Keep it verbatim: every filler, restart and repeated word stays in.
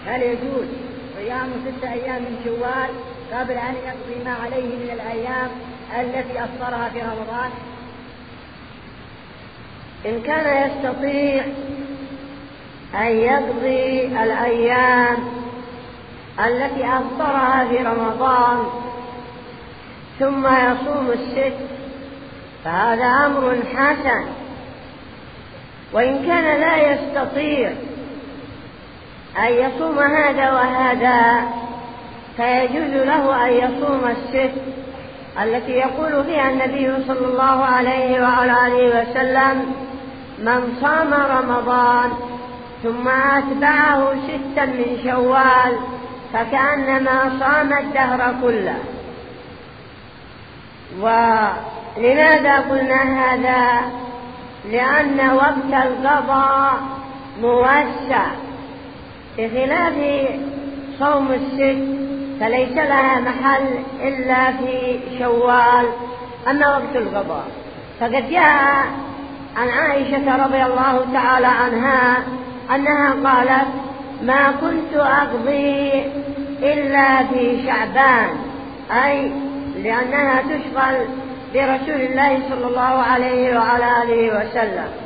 هل يجوز صيام ستة أيام من شوال قبل أن يقضي ما عليه من الأيام التي أفطرها في رمضان؟ إن كان يستطيع أن يقضي الأيام التي أفطرها في رمضان ثم يصوم الست فهذا أمر حسن، وإن كان لا يستطيع أن يصوم هذا وهذا فيجوز له أن يصوم الست التي يقول فيها النبي صلى الله عليه وعلى آله وسلم: من صام رمضان ثم أتبعه ستا من شوال فكأنما صام الدهر كله. ولماذا قلنا هذا؟ لأن وقت القضاء موسع، بخلاف صوم الست فليس لها محل إلا في شوال. أما وقت القضاء فقد جاء عن عائشة رضي الله تعالى عنها أنها قالت: ما كنت أقضي إلا في شعبان، أي لأنها تشغل برسول الله صلى الله عليه وعلى آله وسلم.